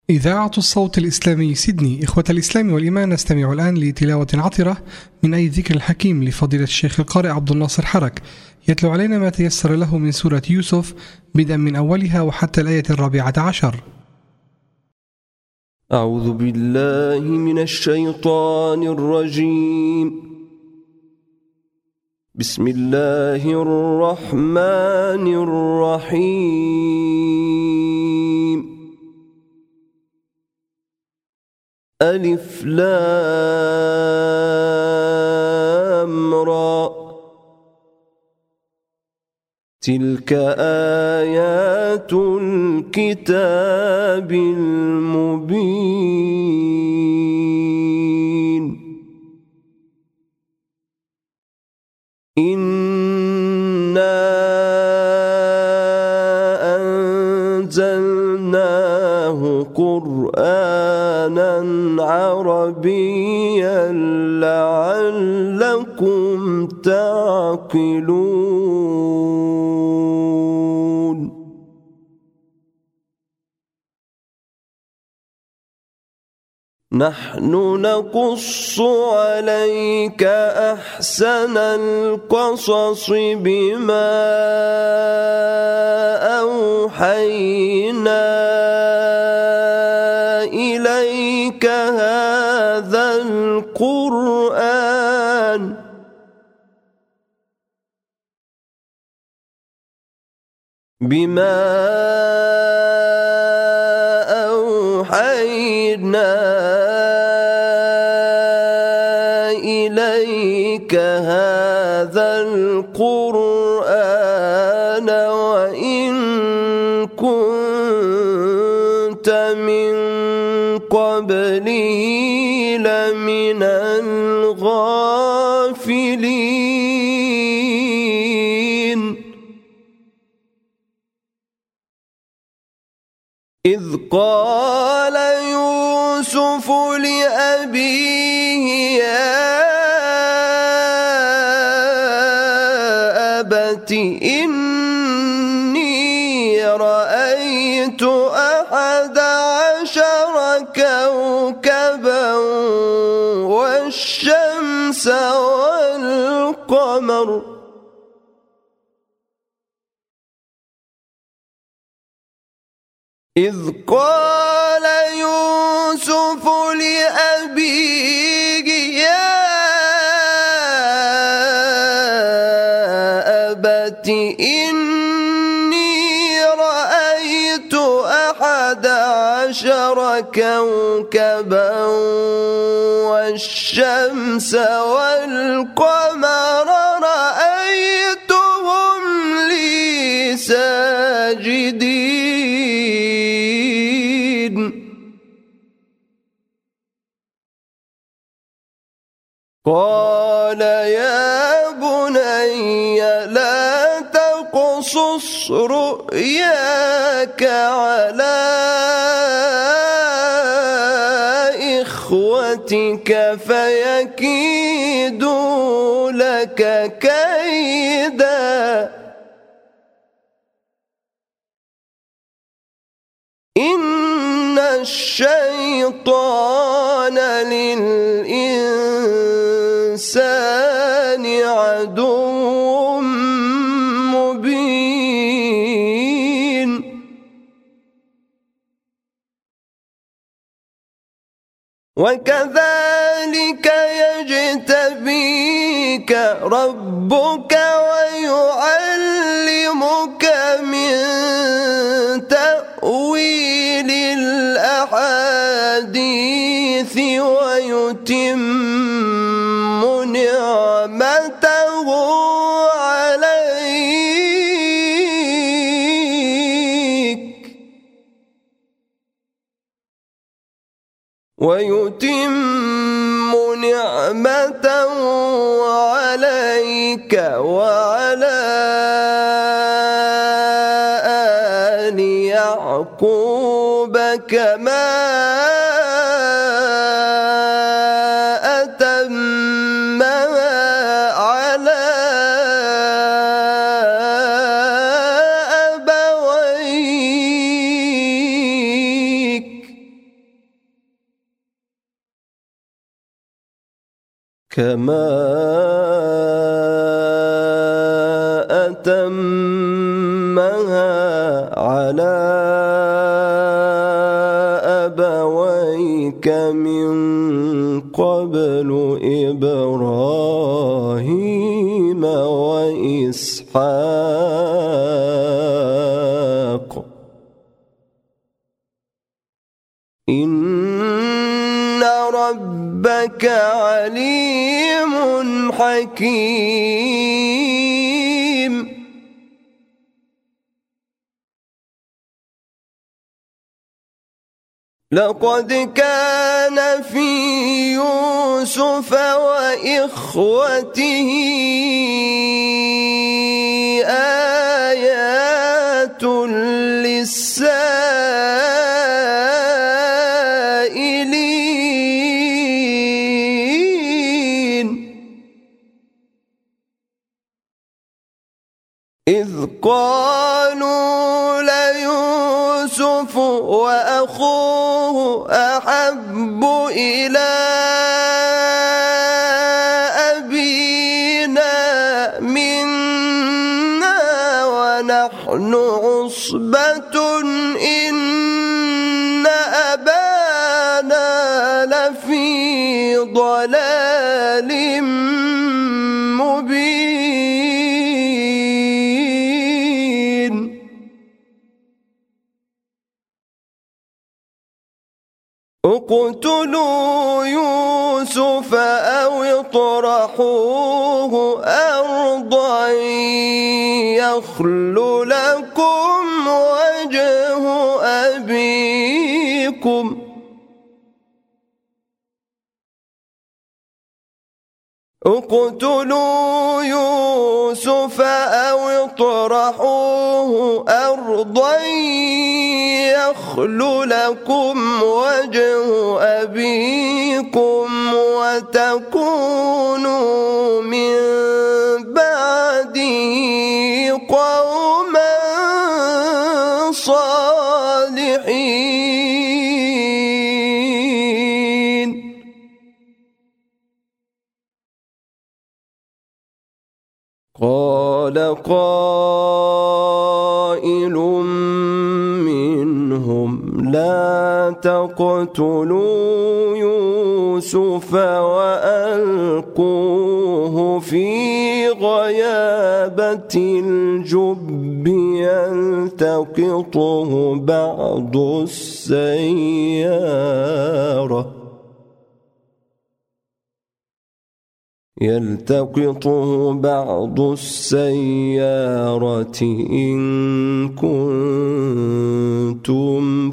إذاعة الصوت الإسلامي سيدني. إخوة الإسلام والإيمان، نستمع الآن لتلاوة عطرة من أي ذكر الحكيم لفضيلة الشيخ القارئ عبد الناصر حرك، يتلو علينا ما تيسر له من سورة يوسف بدءا من أولها وحتى الآية 14. أعوذ بالله من الشيطان الرجيم. بسم الله الرحمن الرحيم. ألف لام را، تلك آيات الكتاب المبين. إنا أنزلناه قرآنا عربيا لعلكم تعقلون. نحن نقص عليك أحسن القصص بما أوحينا إليك هذا القرآن وإن كنت من قبله لمن الغافلين. إذ قال يوسف لأبيه يا أبت إني رأيت 11 كوكبا والشمس والقمر. إذ قال يوسف لأبيه يا أبت إني رأيت 11 كوكبا والشمس والقمر رأيتهم لي ساجدين. قال يا بني لا تقصص رؤياك على إخوتك فيكيدوا لك كيدا. إن الشيطان للإنسان عدو مبين. وكذلك يجتبيك ربك ويعلمك من تأويل الأحاديث ويتم نعمته عليك وعلى آل يعقوب كما أتمها على أبويك كما أتمها على أبويك من قبل إبراهيم وإسحاق إن ربك عليم حكيم لقد كان في يوسف وإخوته آيات للسائلين إذ قالوا ليوسف وأخوه أحب إلى أبينا منا ونحن عصبة إن أبانا لفي ضلال مبين اقتلوا يوسف أو اطرحوه أرضا يخل لكم وجه أبيكم اقتلوا يوسف أو اطرحوه أرضا يخل لكم وجه أبيكم وتكونوا من بعده قوما صالحين قال قائل منهم لا تقتلوا يوسف وألقوه في غيابة الجب يلتقطه بعض السيارة إن كنتم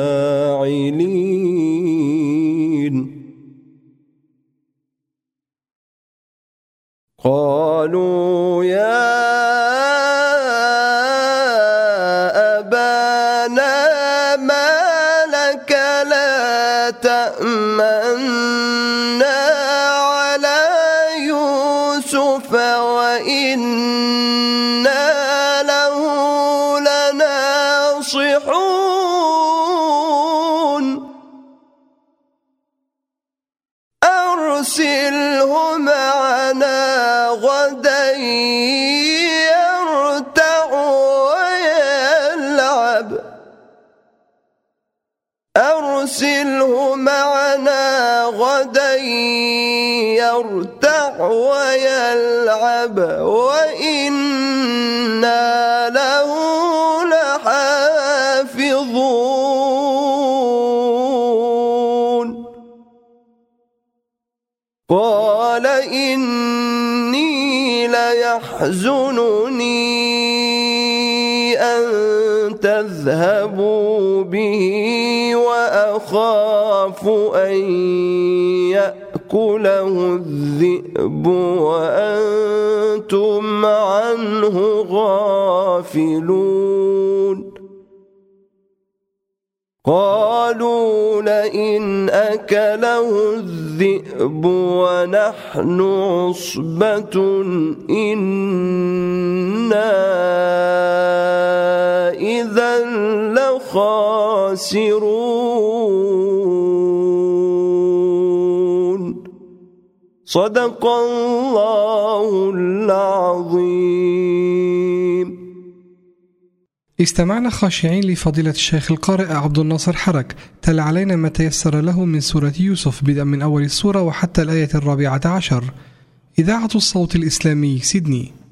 فاعلين قالوا يا أبانا ما لك لا تأمنا على يوسف وإنا له لناصحون أرسله معنا غدا يرتع ويلعب أرسله معنا غدا يرتع ويلعب وإنا له لحافظون قال إني ليحزنني أن تذهبوا به وأخاف أن يأكله الذئب وأنتم عنه غافلون قالوا لئن أكله الذئب ونحن عصبة إنا إذا لخاسرون صدق الله العظيم. استمعنا خاشعين لفضيلة الشيخ القارئ عبد الناصر حرك تلا علينا ما تيسر له من سورة يوسف بدءا من أول السورة وحتى الآية 14. إذاعة الصوت الإسلامي سيدني.